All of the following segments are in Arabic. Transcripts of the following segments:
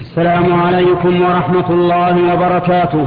السلام عليكم ورحمة الله وبركاته.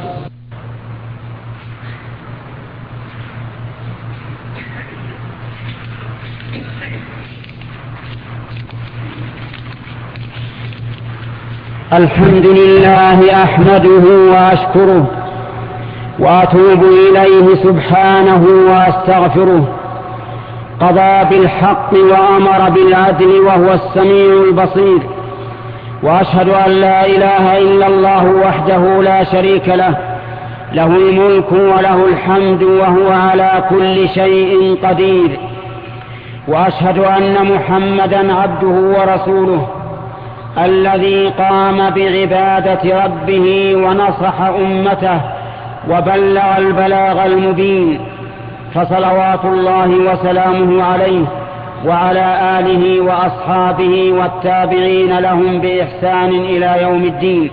الحمد لله أحمده وأشكره وأتوب إليه سبحانه وأستغفره. قضى بالحق وأمر بالعدل وهو السميع البصير، وأشهد أن لا إله إلا الله وحده لا شريك له، له الملك وله الحمد وهو على كل شيء قدير. وأشهد أن محمدا عبده ورسوله الذي قام بعبادة ربه ونصح أمته وبلغ البلاغ المبين، فصلوات الله وسلامه عليه وعلى آله وأصحابه والتابعين لهم بإحسان إلى يوم الدين.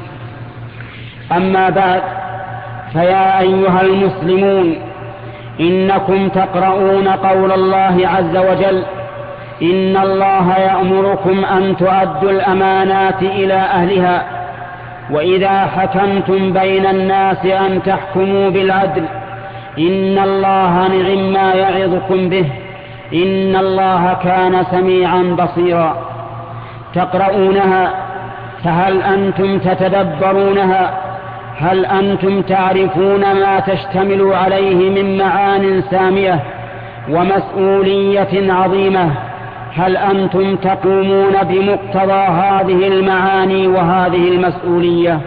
أما بعد، فيا أيها المسلمون، إنكم تقرؤون قول الله عز وجل: إن الله يأمركم أن تؤدوا الأمانات إلى أهلها، وإذا حكمتم بين الناس أن تحكموا بالعدل، إن الله نعم ما يعظكم به، إن الله كان سميعا بصيرا. تقرؤونها، فهل أنتم تتدبرونها؟ هل أنتم تعرفون ما تشتمل عليه من معان سامية ومسؤولية عظيمة؟ هل أنتم تقومون بمقتضى هذه المعاني وهذه المسؤولية؟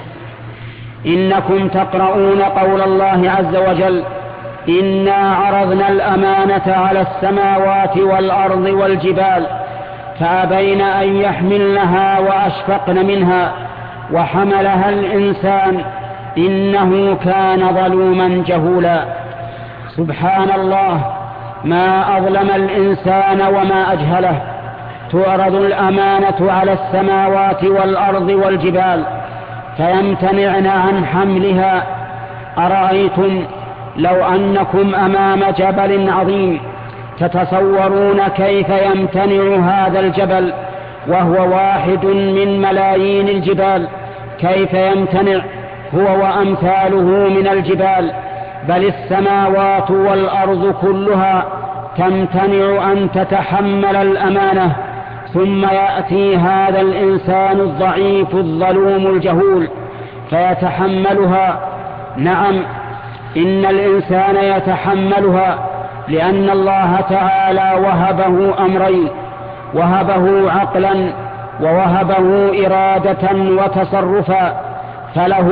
إنكم تقرؤون قول الله عز وجل: إنا عرضنا الأمانة على السماوات والأرض والجبال فأبين أن يحملنها وأشفقن منها وحملها الإنسان إنه كان ظلوما جهولا. سبحان الله، ما أظلم الإنسان وما أجهله. تعرض الأمانة على السماوات والأرض والجبال فيمتنعن عن حملها. أرأيتم لو أنكم أمام جبل عظيم، تتصورون كيف يمتنع هذا الجبل وهو واحد من ملايين الجبال؟ كيف يمتنع هو وأمثاله من الجبال؟ بل السماوات والأرض كلها تمتنع أن تتحمل الأمانة، ثم يأتي هذا الإنسان الضعيف الظلوم الجهول فيتحملها. نعم، إن الإنسان يتحملها لأن الله تعالى وهبه أمرين: وهبه عقلا ووهبه إرادة وتصرفا، فله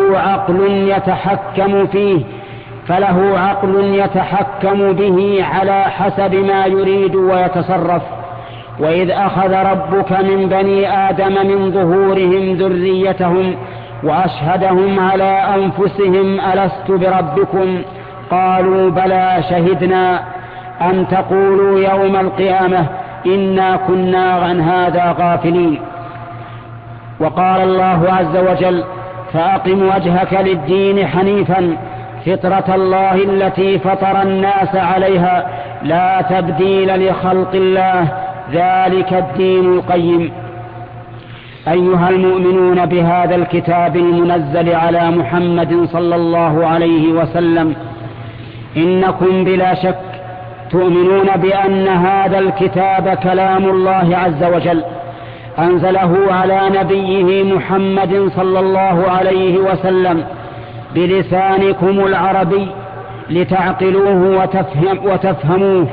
عقل يتحكم به على حسب ما يريد ويتصرف. وإذ أخذ ربك من بني آدم من ظهورهم ذريتهم وأشهدهم على أنفسهم ألست بربكم؟ قالوا بلى شهدنا أن تقولوا يوم القيامة إنا كنا عن هذا غافلين. وقال الله عز وجل: فأقم وجهك للدين حنيفا فطرة الله التي فطر الناس عليها لا تبديل لخلق الله ذلك الدين القيم. أيها المؤمنون بهذا الكتاب المنزل على محمد صلى الله عليه وسلم، إنكم بلا شك تؤمنون بأن هذا الكتاب كلام الله عز وجل أنزله على نبيه محمد صلى الله عليه وسلم بلسانكم العربي لتعقلوه وتفهموه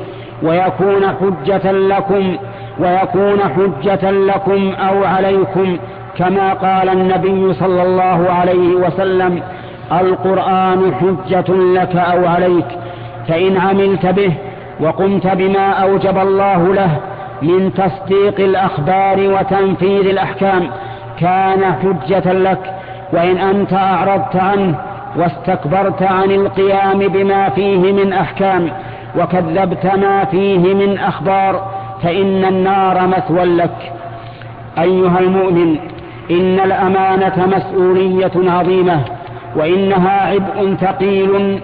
ويكون حجة لكم أو عليكم، كما قال النبي صلى الله عليه وسلم: القرآن حجة لك أو عليك، فإن عملت به وقمت بما أوجب الله له من تصديق الأخبار وتنفيذ الأحكام كان حجة لك، وإن أنت أعرضت عنه واستكبرت عن القيام بما فيه من أحكام وكذبت ما فيه من أخبار فإن النار مثوى لك. أيها المؤمن، إن الأمانة مسؤولية عظيمة، وإنها عبء ثقيل،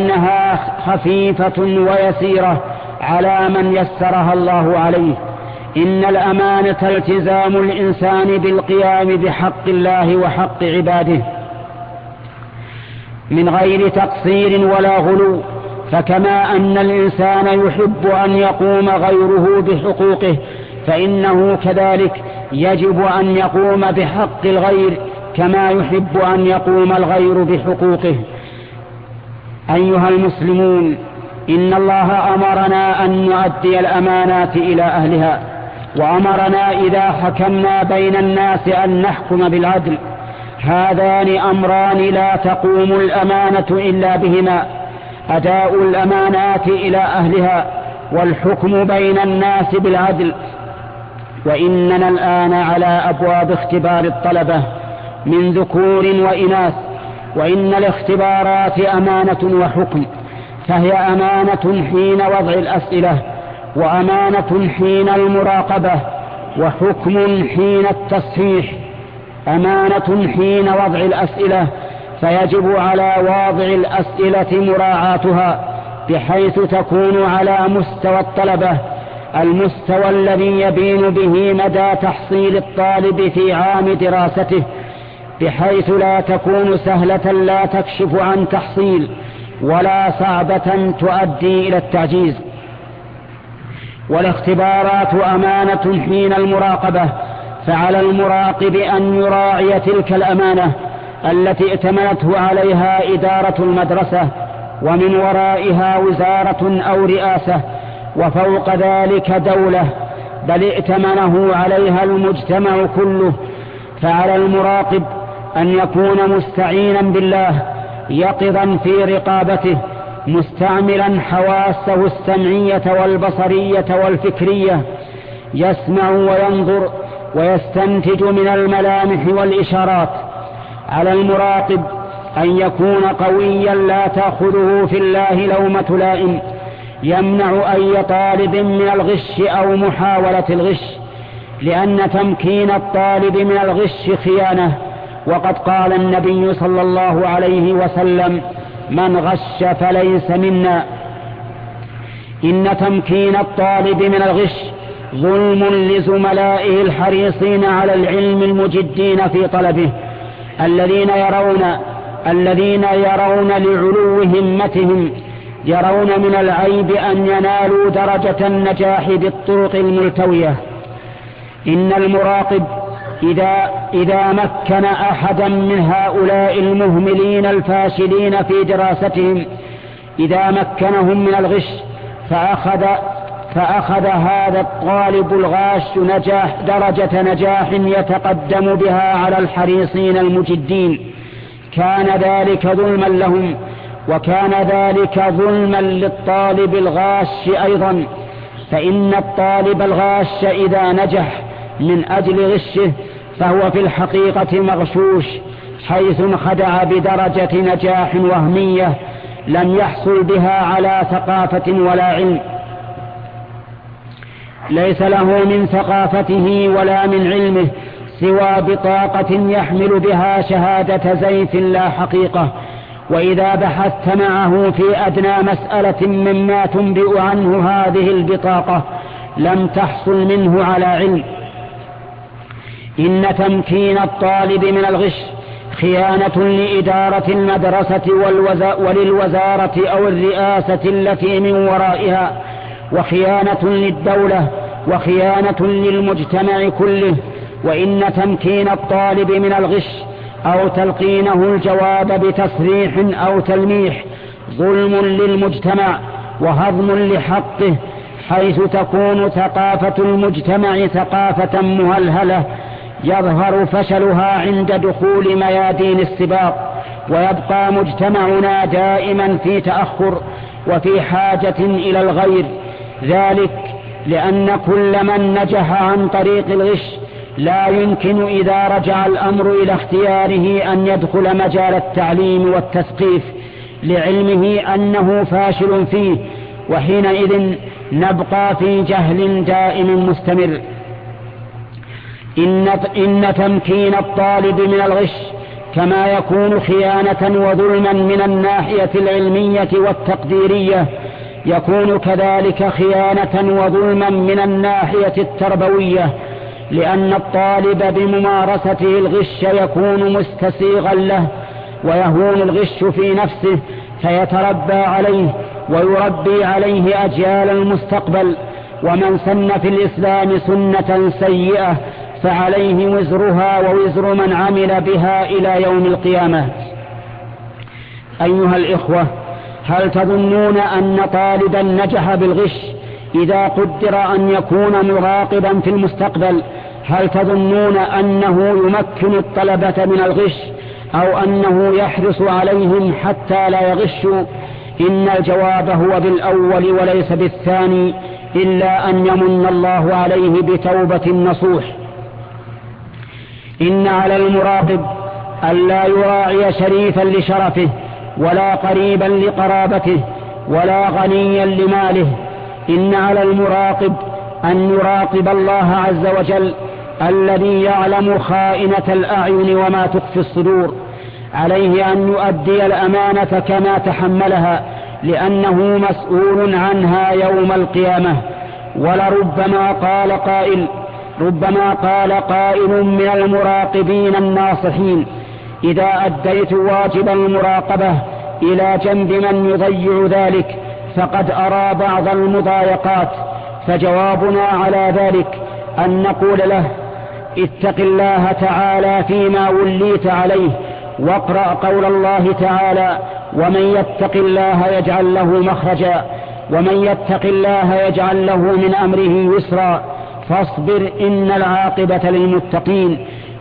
لكنها خفيفة ويسيرة على من يسرها الله عليه. إن الأمانة التزام الإنسان بالقيام بحق الله وحق عباده من غير تقصير ولا غلو، فكما أن الإنسان يحب أن يقوم غيره بحقوقه فإنه كذلك يجب أن يقوم بحق الغير كما يحب أن يقوم الغير بحقوقه. أيها المسلمون، إن الله أمرنا أن نؤدي الأمانات إلى أهلها، وأمرنا إذا حكمنا بين الناس أن نحكم بالعدل. هذان أمران لا تقوم الأمانة إلا بهما: أداء الأمانات إلى أهلها والحكم بين الناس بالعدل. وإننا الآن على أبواب اختبار الطلبة من ذكور وإناث، وإن الاختبارات أمانة وحكم، فهي أمانة حين وضع الأسئلة، وأمانة حين المراقبة، وحكم حين التصحيح. أمانة حين وضع الأسئلة، فيجب على واضع الأسئلة مراعاتها بحيث تكون على مستوى الطلبة، المستوى الذي يبين به مدى تحصيل الطالب في عام دراسته، بحيث لا تكون سهلة لا تكشف عن تحصيل ولا صعبة تؤدي إلى التعجيز. والاختبارات أمانة حين المراقبة، فعلى المراقب أن يراعي تلك الأمانة التي ائتمنته عليها إدارة المدرسة ومن ورائها وزارة أو رئاسة، وفوق ذلك دولة، بل ائتمنه عليها المجتمع كله. فعلى المراقب أن يكون مستعينا بالله يقظا في رقابته، مستعملا حواسه السمعية والبصرية والفكرية، يسمع وينظر ويستنتج من الملامح والإشارات. على المراقب أن يكون قويا لا تأخذه في الله لومة لائم، يمنع أي طالب من الغش أو محاولة الغش، لأن تمكين الطالب من الغش خيانة. وقد قال النبي صلى الله عليه وسلم: من غش فليس منا. إن تمكين الطالب من الغش ظلم لزملائه الحريصين على العلم المجدين في طلبه، الذين يرون لعلو همتهم، يرون من العيب أن ينالوا درجة النجاح بالطرق الملتوية. إن المراقب إذا مكن أحدا من هؤلاء المهملين الفاشلين في دراستهم، إذا مكنهم من الغش فأخذ هذا الطالب الغاش درجة نجاح يتقدم بها على الحريصين المجدين، كان ذلك ظلما لهم، وكان ذلك ظلما للطالب الغاش أيضا. فإن الطالب الغاش إذا نجح من أجل غشه فهو في الحقيقة مغشوش، حيث انخدع بدرجة نجاح وهمية لم يحصل بها على ثقافة ولا علم، ليس له من ثقافته ولا من علمه سوى بطاقة يحمل بها شهادة زيف لا حقيقة. وإذا بحثت معه في أدنى مسألة مما تنبئ عنه هذه البطاقة لم تحصل منه على علم. إن تمكين الطالب من الغش خيانة لإدارة المدرسة وللوزارة أو الرئاسة التي من ورائها، وخيانة للدولة، وخيانة للمجتمع كله. وإن تمكين الطالب من الغش أو تلقينه الجواب بتصريح أو تلميح ظلم للمجتمع وهضم لحقه، حيث تكون ثقافة المجتمع ثقافة مهلهلة يظهر فشلها عند دخول ميادين السباق، ويبقى مجتمعنا دائما في تأخر وفي حاجة إلى الغير. ذلك لأن كل من نجح عن طريق الغش لا يمكن إذا رجع الأمر إلى اختياره أن يدخل مجال التعليم والتثقيف لعلمه أنه فاشل فيه، وحينئذ نبقى في جهل دائم مستمر. إن تمكين الطالب من الغش كما يكون خيانة وظلما من الناحية العلمية والتقديرية، يكون كذلك خيانة وظلما من الناحية التربوية، لأن الطالب بممارسته الغش يكون مستسيغا له، ويهون الغش في نفسه فيتربى عليه ويربي عليه أجيال المستقبل. ومن سن في الإسلام سنة سيئة فعليه وزرها ووزر من عمل بها إلى يوم القيامة. أيها الإخوة، هل تظنون أن طالبا نجح بالغش إذا قدر أن يكون مراقبا في المستقبل، هل تظنون أنه يمكن الطلبة من الغش أو أنه يحرص عليهم حتى لا يغشوا؟ إن الجواب هو بالأول وليس بالثاني، إلا أن يمن الله عليه بتوبة نصوح. إن على المراقب ألا يراعي شريفا لشرفه، ولا قريبا لقرابته، ولا غنيا لماله. إن على المراقب أن يراقب الله عز وجل الذي يعلم خائنة الأعين وما تخفي الصدور. عليه أن يؤدي الأمانة كما تحملها، لأنه مسؤول عنها يوم القيامة. ولربما قال قائل من المراقبين الناصحين: إذا أديت واجب المراقبة إلى جنب من يضيع ذلك فقد أرى بعض المضايقات. فجوابنا على ذلك أن نقول له: اتق الله تعالى فيما وليت عليه، واقرأ قول الله تعالى: ومن يتق الله يجعل له مخرجا، ومن يتق الله يجعل له من أمره يسرا، فاصبر إن العاقبة للمتقين.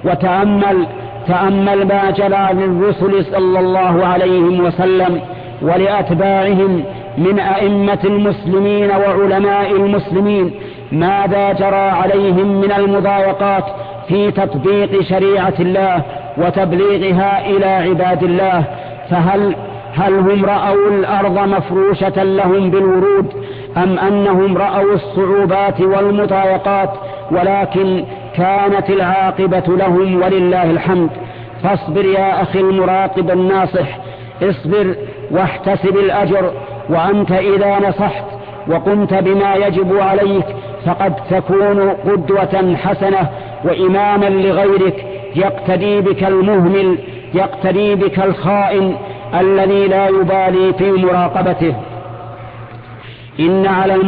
تأمل ما جرى للرسل صلى الله عليه وسلم ولأتباعهم من أئمة المسلمين وعلماء المسلمين، ماذا جرى عليهم من المضايقات في تطبيق شريعة الله وتبليغها إلى عباد الله. هل هم رأوا الأرض مفروشة لهم بالورود، أم أنهم رأوا الصعوبات والمضايقات؟ ولكن كانت العاقبة لهم ولله الحمد. فاصبر يا أخي المراقب الناصح، اصبر واحتسب الأجر. وأنت إذا نصحت وقمت بما يجب عليك فقد تكون قدوة حسنة وإماما لغيرك، يقتدي بك المهمل، يقتدي بك الخائن الذي لا يبالي في مراقبته. إن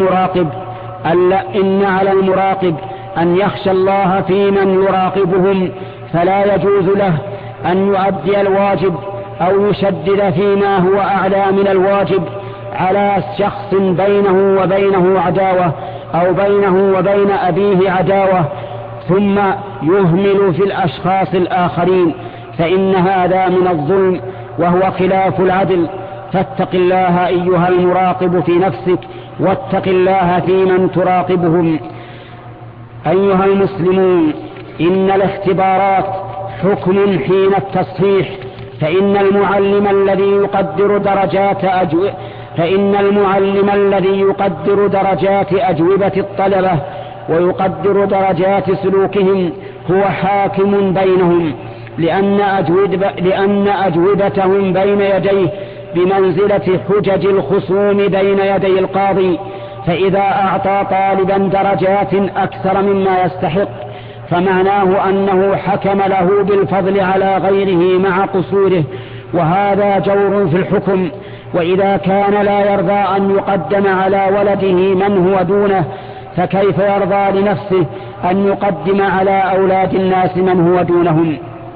على المراقب أن يخشى الله في من يراقبهم، فلا يجوز له أن يؤدي الواجب أو يشدد فيما هو أعلى من الواجب على شخص بينه وبينه عداوة، أو بينه وبين أبيه عداوة، ثم يهمل في الأشخاص الآخرين، فإن هذا من الظلم وهو خلاف العدل. فاتق الله أيها المراقب في نفسك، واتق الله في من تراقبهم. أيها المسلمون، إن الاختبارات حكم حين التصحيح، فإن المعلم الذي يقدر درجات أجوبة الطلبة ويقدر درجات سلوكهم هو حاكم بينهم، لأن أجوبتهم بين يديه بمنزلة حجج الخصوم بين يدي القاضي. فإذا أعطى طالبا درجات أكثر مما يستحق فمعناه أنه حكم له بالفضل على غيره مع قصوره، وهذا جور في الحكم. وإذا كان لا يرضى أن يقدم على ولده من هو دونه، فكيف يرضى لنفسه أن يقدم على أولاد الناس من هو دونهم؟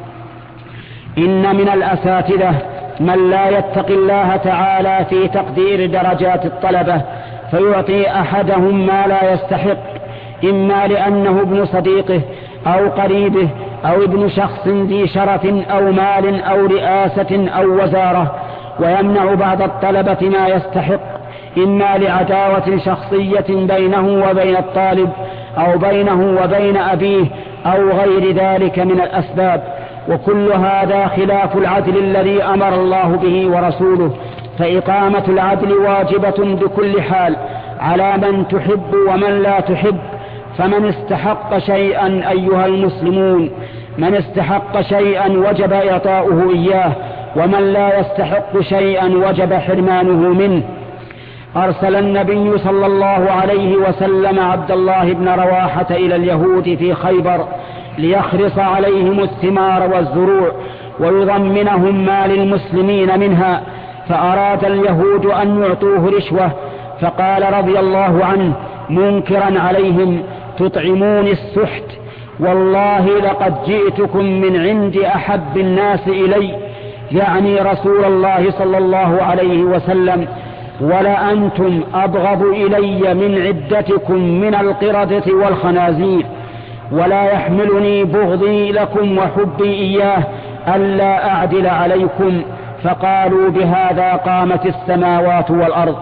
إن من الأساتذة من لا يتقي الله تعالى في تقدير درجات الطلبة، فيعطي أحدهم ما لا يستحق، إما لأنه ابن صديقه أو قريبه أو ابن شخص ذي شرف أو مال أو رئاسة أو وزارة، ويمنع بعض الطلبة ما يستحق، إما لعداوة شخصية بينه وبين الطالب أو بينه وبين أبيه أو غير ذلك من الأسباب. وكل هذا خلاف العدل الذي أمر الله به ورسوله. فإقامة العدل واجبة بكل حال على من تحب ومن لا تحب. فمن استحق شيئا أيها المسلمون، من استحق شيئا وجب إعطاؤه إياه، ومن لا يستحق شيئا وجب حرمانه منه. أرسل النبي صلى الله عليه وسلم عبد الله بن رواحة إلى اليهود في خيبر ليخرص عليهم الثمار والزروع ويضمنهم ما للمسلمين منها، فأراد اليهود أن يعطوه رشوة، فقال رضي الله عنه منكرا عليهم: تطعمون السحت، والله لقد جئتكم من عند أحب الناس إلي، يعني رسول الله صلى الله عليه وسلم، ولأنتم أبغض إلي من عدتكم من القردة والخنازير، ولا يحملني بغضي لكم وحبي إياه ألا أعدل عليكم. فقالوا: بهذا قامت السماوات والأرض.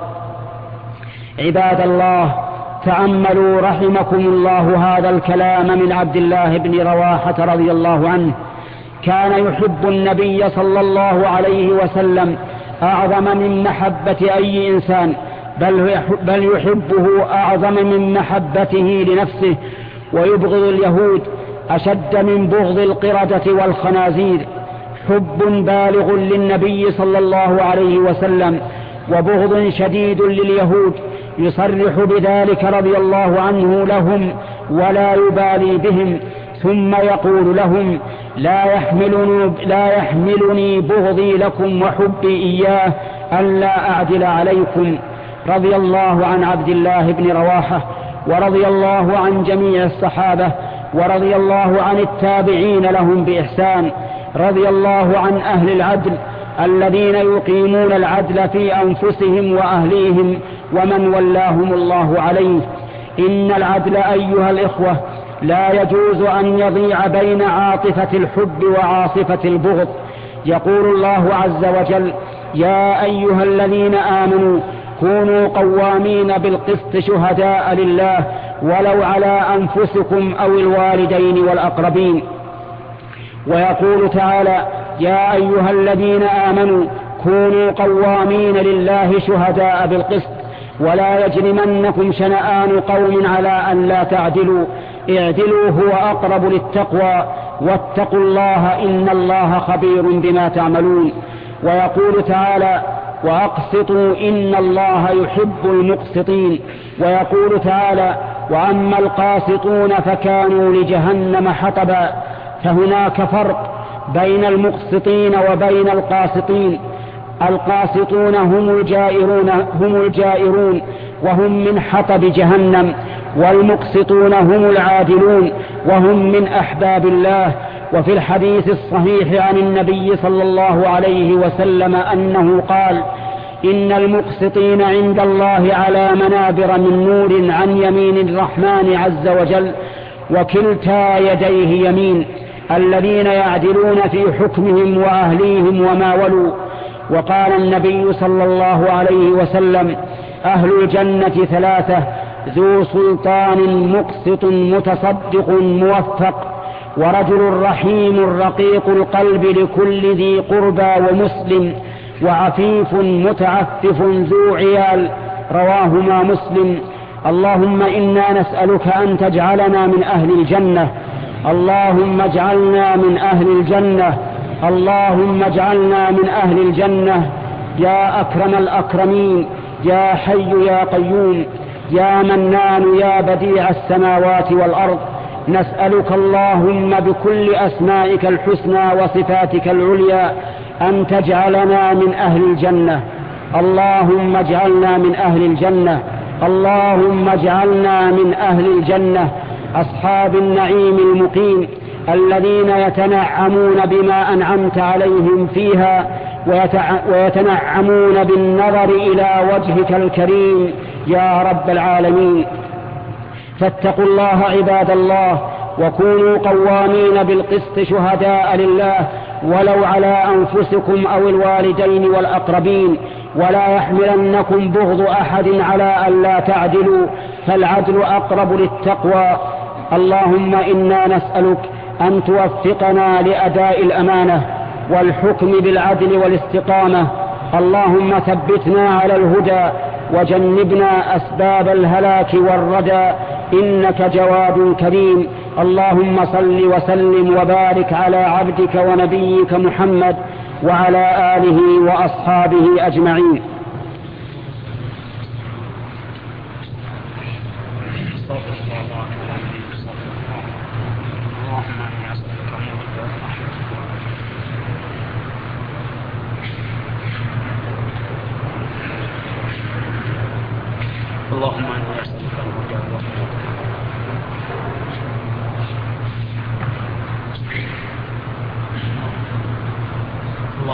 عباد الله، تأملوا رحمكم الله هذا الكلام من عبد الله بن رواحة رضي الله عنه. كان يحب النبي صلى الله عليه وسلم أعظم من محبة أي إنسان، بل يحبه أعظم من محبته لنفسه، ويبغض اليهود أشد من بغض القردة والخنازير. حب بالغ للنبي صلى الله عليه وسلم وبغض شديد لليهود، يصرح بذلك رضي الله عنه لهم ولا يبالي بهم، ثم يقول لهم: لا يحملني بغضي لكم وحبي إياه ألا أعدل عليكم. رضي الله عن عبد الله بن رواحة، ورضي الله عن جميع الصحابة، ورضي الله عن التابعين لهم بإحسان، رضي الله عن أهل العدل الذين يقيمون العدل في أنفسهم وأهليهم ومن ولاهم الله عليه. إن العدل أيها الإخوة لا يجوز أن يضيع بين عاطفة الحب وعاصفة البغض. يقول الله عز وجل: يا أيها الذين آمنوا كونوا قوامين بالقسط شهداء لله ولو على أنفسكم أو الوالدين والأقربين. ويقول تعالى: يا أيها الذين آمنوا كونوا قوامين لله شهداء بالقسط ولا يجرمنكم شنآن قوم على أن لا تعدلوا اعدلوا هو أقرب للتقوى واتقوا الله إن الله خبير بما تعملون. ويقول تعالى: وأقسطوا إن الله يحب المقسطين. ويقول تعالى: وأما القاسطون فكانوا لجهنم حطبا. فهناك فرق بين المقسطين وبين القاسطين. القاسطون هم الجائرون وهم من حطب جهنم، والمقسطون هم العادلون وهم من أحباب الله. وفي الحديث الصحيح عن النبي صلى الله عليه وسلم أنه قال: إن المقسطين عند الله على منابر من نور عن يمين الرحمن عز وجل وكلتا يديه يمين، الذين يعدلون في حكمهم وأهليهم وما ولوا. وقال النبي صلى الله عليه وسلم: أهل الجنة ثلاثة: ذو سلطان مقسط متصدق موفق، ورجل رحيم رقيق القلب لكل ذي قربى ومسلم، وعفيف متعفف ذو عيال. رواهما مسلم. اللهم إنا نسألك أن تجعلنا من أهل الجنة، اللهم اجعلنا من أهل الجنة، اللهم اجعلنا من أهل الجنة يا أكرم الأكرمين، يا حي يا قيوم، يا منان يا بديع السماوات والأرض. نسألك اللهم بكل أسمائك الحسنى وصفاتك العليا أن تجعلنا من أهل الجنة. اللهم اجعلنا من أهل الجنة، اللهم اجعلنا من أهل الجنة، أصحاب النعيم المقيم الذين يتنعمون بما أنعمت عليهم فيها ويتنعمون بالنظر إلى وجهك الكريم يا رب العالمين. فاتقوا الله عباد الله، وكونوا قوامين بالقسط شهداء لله ولو على أنفسكم أو الوالدين والأقربين، ولا يحملنكم بغض أحد على أن لا تعدلوا، فالعدل أقرب للتقوى. اللهم إنا نسألك أن توفقنا لأداء الأمانة والحكم بالعدل والاستقامة. اللهم ثبتنا على الهدى وجنبنا أسباب الهلاك والردى، إنك جواد كريم. اللهم صل وسلم وبارك على عبدك ونبيك محمد وعلى آله وأصحابه أجمعين.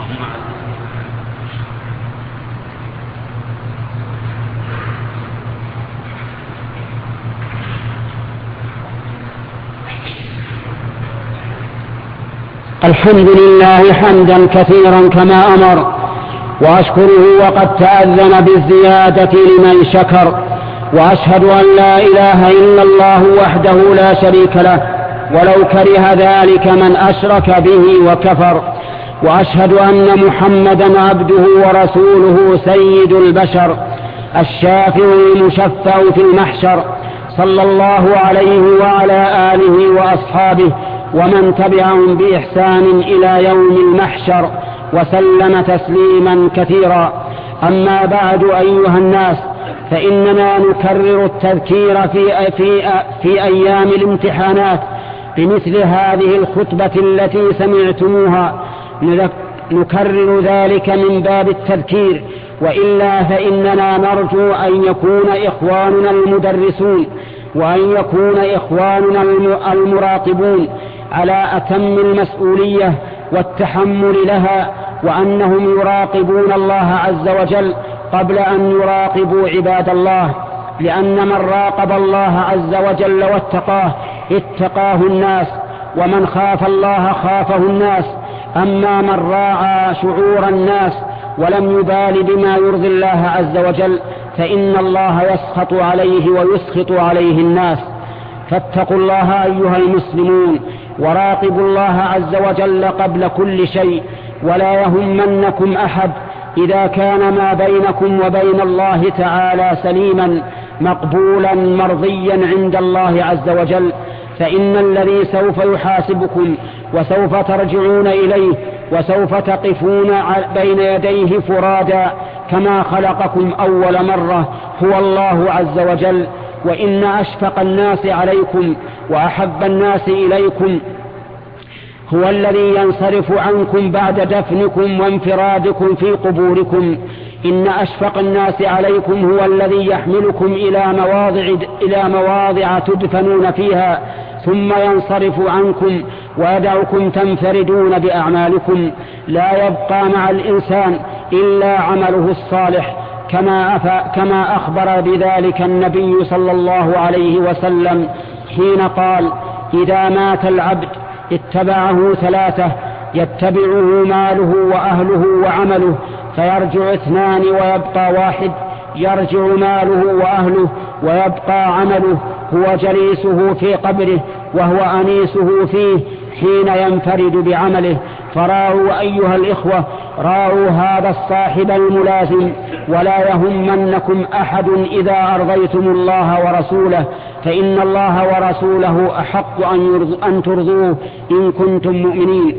الحمد لله حمدا كثيرا كما أمر، وأشكره وقد تأذن بالزيادة لمن شكر، وأشهد أن لا إله إلا الله وحده لا شريك له ولو كره ذلك من أشرك به وكفر، وأشهد أن محمدا عبده ورسوله سيد البشر الشافع المشفع في المحشر، صلى الله عليه وعلى آله وأصحابه ومن تبعهم بإحسان إلى يوم المحشر، وسلم تسليما كثيرا. أما بعد أيها الناس، فإننا نكرر التذكير في أيام الامتحانات بمثل هذه الخطبة التي سمعتموها، نكرر ذلك من باب التذكير، وإلا فإننا نرجو أن يكون إخواننا المدرسون وأن يكون إخواننا المراقبون على أتم المسؤولية والتحمل لها، وأنهم يراقبون الله عز وجل قبل أن يراقبوا عباد الله، لأن من راقب الله عز وجل واتقاه اتقاه الناس، ومن خاف الله خافه الناس. أما من راعى شعور الناس ولم يبال بما يرضي الله عز وجل فإن الله يسخط عليه ويسخط عليه الناس. فاتقوا الله أيها المسلمون، وراقبوا الله عز وجل قبل كل شيء، ولا يهمنكم أحد إذا كان ما بينكم وبين الله تعالى سليما مقبولا مرضيا عند الله عز وجل، فإن الذي سوف يحاسبكم وسوف ترجعون إليه وسوف تقفون بين يديه فرادا كما خلقكم أول مرة هو الله عز وجل. وإن أشفق الناس عليكم وأحب الناس إليكم هو الذي ينصرف عنكم بعد دفنكم وانفرادكم في قبوركم. إن أشفق الناس عليكم هو الذي يحملكم إلى مواضع تدفنون فيها ثم ينصرف عنكم ويدعكم تنفردون بأعمالكم. لا يبقى مع الإنسان إلا عمله الصالح، كما أخبر بذلك النبي صلى الله عليه وسلم حين قال: إذا مات العبد اتبعه ثلاثة: يتبعه ماله وأهله وعمله، فيرجع اثنان ويبقى واحد. يرجع ماله وأهله ويبقى عمله، هو جليسه في قبره وهو أنيسه فيه حين ينفرد بعمله. فراعوا أيها الإخوة، راعوا هذا الصاحب الملازم، ولا يهمنكم أحد إذا أرضيتم الله ورسوله، فإن الله ورسوله أحق أن ترضوه إن كنتم مؤمنين.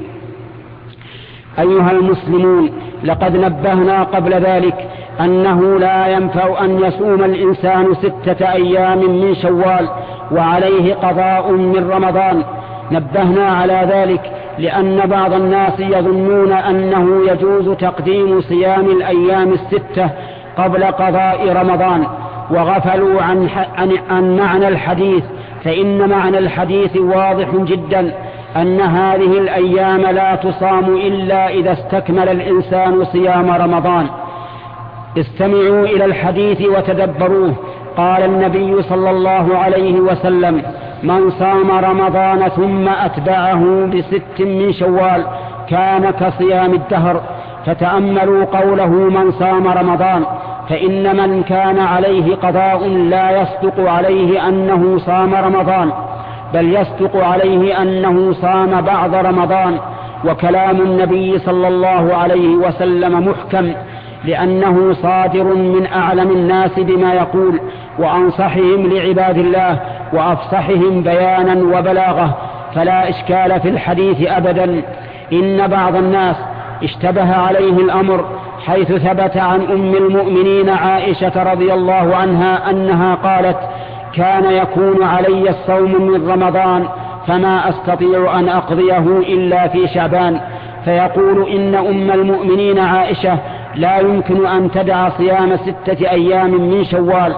أيها المسلمون، لقد نبهنا قبل ذلك أنه لا ينفع أن يصوم الإنسان 6 أيام من شوال وعليه قضاء من رمضان. نبهنا على ذلك لأن بعض الناس يظنون أنه يجوز تقديم صيام الأيام 6 قبل قضاء رمضان، وغفلوا عن معنى الحديث. فإن معنى الحديث واضح جدا، أن هذه الأيام لا تصام إلا إذا استكمل الإنسان صيام رمضان. استمعوا إلى الحديث وتدبروه. قال النبي صلى الله عليه وسلم: من صام رمضان ثم أتبعه ب6 من شوال كان كصيام الدهر. فتأملوا قوله من صام رمضان، فإن من كان عليه قضاء لا يصدق عليه أنه صام رمضان، بل يصدق عليه أنه صام بعض رمضان. وكلام النبي صلى الله عليه وسلم محكم، لأنه صادر من أعلم الناس بما يقول، وأنصحهم لعباد الله، وأفصحهم بيانا وبلاغة، فلا إشكال في الحديث أبدا. إن بعض الناس اشتبه عليه الأمر حيث ثبت عن أم المؤمنين عائشة رضي الله عنها أنها قالت: كان يكون علي الصوم من رمضان فما أستطيع أن أقضيه إلا في شعبان. فيقول إن أم المؤمنين عائشة لا يمكن أن تدع صيام 6 أيام من شوال،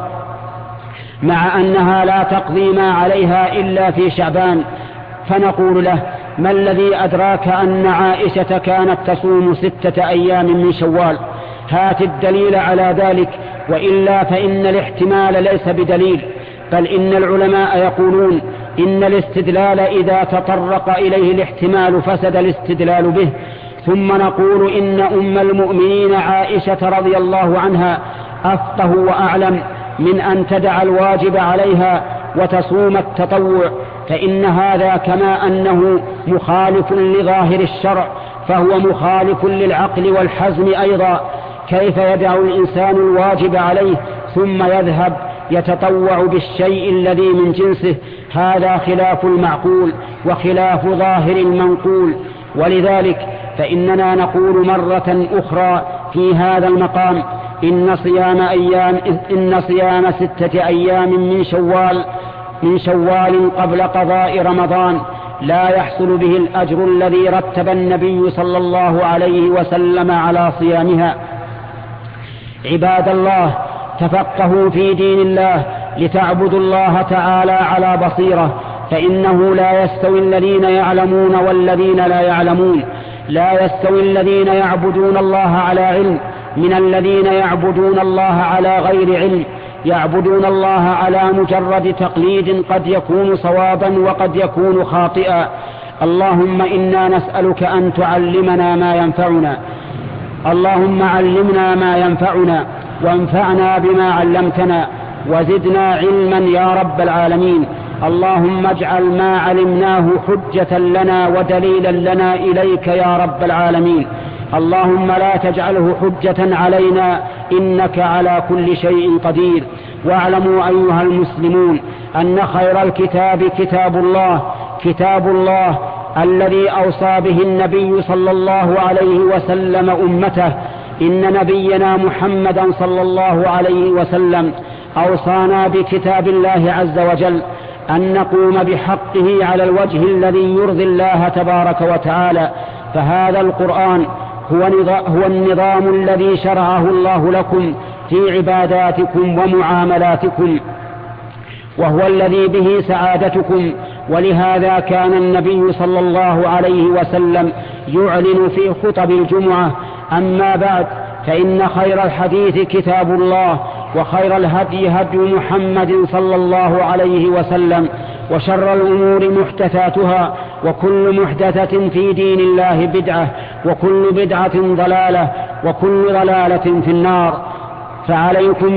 مع أنها لا تقضي ما عليها إلا في شعبان. فنقول له: ما الذي أدراك أن عائشة كانت تصوم 6 أيام من شوال؟ هات الدليل على ذلك، وإلا فإن الاحتمال ليس بدليل، بل إن العلماء يقولون إن الاستدلال إذا تطرق إليه الاحتمال فسد الاستدلال به. ثم نقول إن أم المؤمنين عائشة رضي الله عنها أفقه وأعلم من أن تدع الواجب عليها وتصوم التطوع، فإن هذا كما أنه مخالف لظاهر الشرع فهو مخالف للعقل والحزم أيضا. كيف يدع الإنسان الواجب عليه ثم يذهب يتطوع بالشيء الذي من جنسه؟ هذا خلاف المعقول وخلاف ظاهر المنقول. ولذلك فإننا نقول مرة أخرى في هذا المقام إن صيام 6 أيام من شوال قبل قضاء رمضان لا يحصل به الأجر الذي رتب النبي صلى الله عليه وسلم على صيامها. عباد الله، تفقهوا في دين الله لتعبدوا الله تعالى على بصيرة، فإنه لا يستوي الذين يعلمون والذين لا يعلمون. لا يستوي الذين يعبدون الله على علم من الذين يعبدون الله على غير علم، يعبدون الله على مجرد تقليد قد يكون صوابا وقد يكون خاطئا. اللهم إنا نسألك أن تعلمنا ما ينفعنا، اللهم علمنا ما ينفعنا وانفعنا بما علمتنا وزدنا علما يا رب العالمين. اللهم اجعل ما علمناه حجة لنا ودليلا لنا إليك يا رب العالمين. اللهم لا تجعله حجة علينا إنك على كل شيء قدير. واعلموا أيها المسلمون أن خير الكتاب كتاب الله الذي أوصى به النبي صلى الله عليه وسلم أمته. إن نبينا محمدا صلى الله عليه وسلم أوصانا بكتاب الله عز وجل أن نقوم بحقه على الوجه الذي يرضي الله تبارك وتعالى. فهذا القرآن هو النظام الذي شرعه الله لكم في عباداتكم ومعاملاتكم، وهو الذي به سعادتكم. ولهذا كان النبي صلى الله عليه وسلم يعلن في خطب الجمعة: أما بعد، فإن خير الحديث كتاب الله، وخير الهدي هدي محمد صلى الله عليه وسلم، وشر الأمور محدثاتها، وكل محدثة في دين الله بدعة، وكل بدعة ضلالة، وكل ضلالة في النار. فعليكم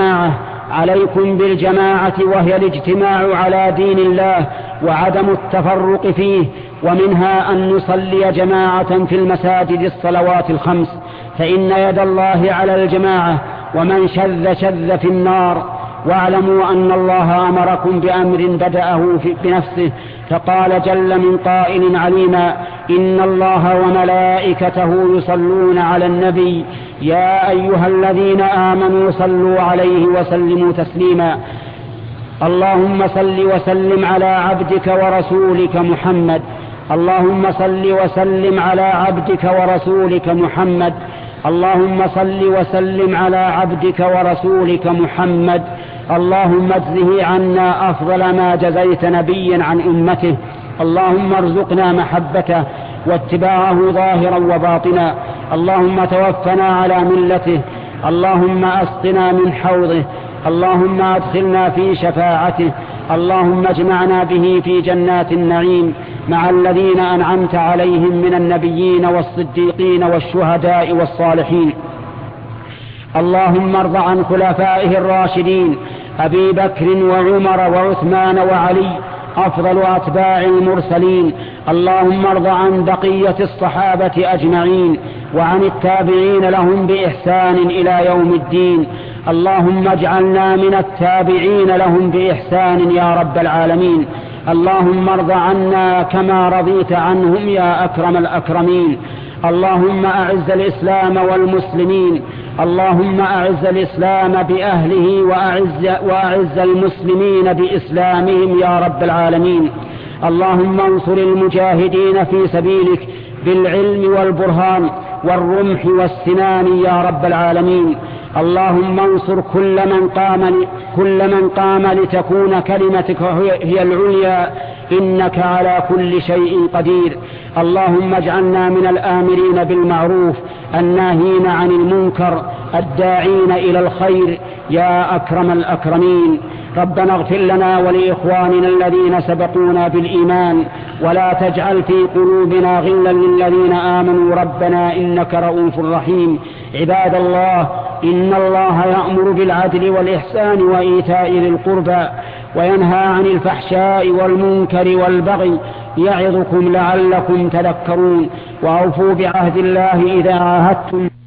بالجماعة وهي الاجتماع على دين الله وعدم التفرق فيه، ومنها أن نصلي جماعة في المساجد الصلوات الخمس، فإن يد الله على الجماعة، ومن شذ في النار. واعلموا أن الله أمركم بأمر بدأه بنفسه، فقال جل من قائل عليما: إن الله وملائكته يصلون على النبي يا أيها الذين آمنوا صلوا عليه وسلموا تسليما. اللهم صل وسلم على عبدك ورسولك محمد، اللهم صل وسلم على عبدك ورسولك محمد، اللهم صل وسلم على عبدك ورسولك محمد. اللهم اجزه عنا أفضل ما جزيت نبيا عن أمته. اللهم ارزقنا محبته واتباعه ظاهرا وباطنا. اللهم توفنا على ملته. اللهم أسقنا من حوضه. اللهم أدخلنا في شفاعته. اللهم اجمعنا به في جنات النعيم مع الذين أنعمت عليهم من النبيين والصديقين والشهداء والصالحين. اللهم ارض عن خلفائه الراشدين أبي بكر وعمر وعثمان وعلي أفضل أتباع المرسلين. اللهم ارض عن بقية الصحابة أجمعين وعن التابعين لهم بإحسان إلى يوم الدين. اللهم اجعلنا من التابعين لهم بإحسان يا رب العالمين. اللهم ارض عنا كما رضيت عنهم يا أكرم الأكرمين. اللهم أعز الإسلام والمسلمين. اللهم أعز الإسلام بأهله وأعز المسلمين بإسلامهم يا رب العالمين. اللهم انصر المجاهدين في سبيلك بالعلم والبرهان والرمح والسنان يا رب العالمين. اللهم انصر كل من قام لتكون كلمتك هي العليا، إنك على كل شيء قدير. اللهم اجعلنا من الآمرين بالمعروف الناهين عن المنكر الداعين إلى الخير يا أكرم الأكرمين. ربنا اغفر لنا ولإخواننا الذين سبقونا بالإيمان، ولا تجعل في قلوبنا غلا للذين آمنوا ربنا إنك رؤوف رحيم. عباد الله، إن الله يأمر بالعدل والإحسان وإيتاء ذي القربى وينهى عن الفحشاء والمنكر والبغي يعظكم لعلكم تذكرون. وأوفوا بعهد الله إذا عاهدتم.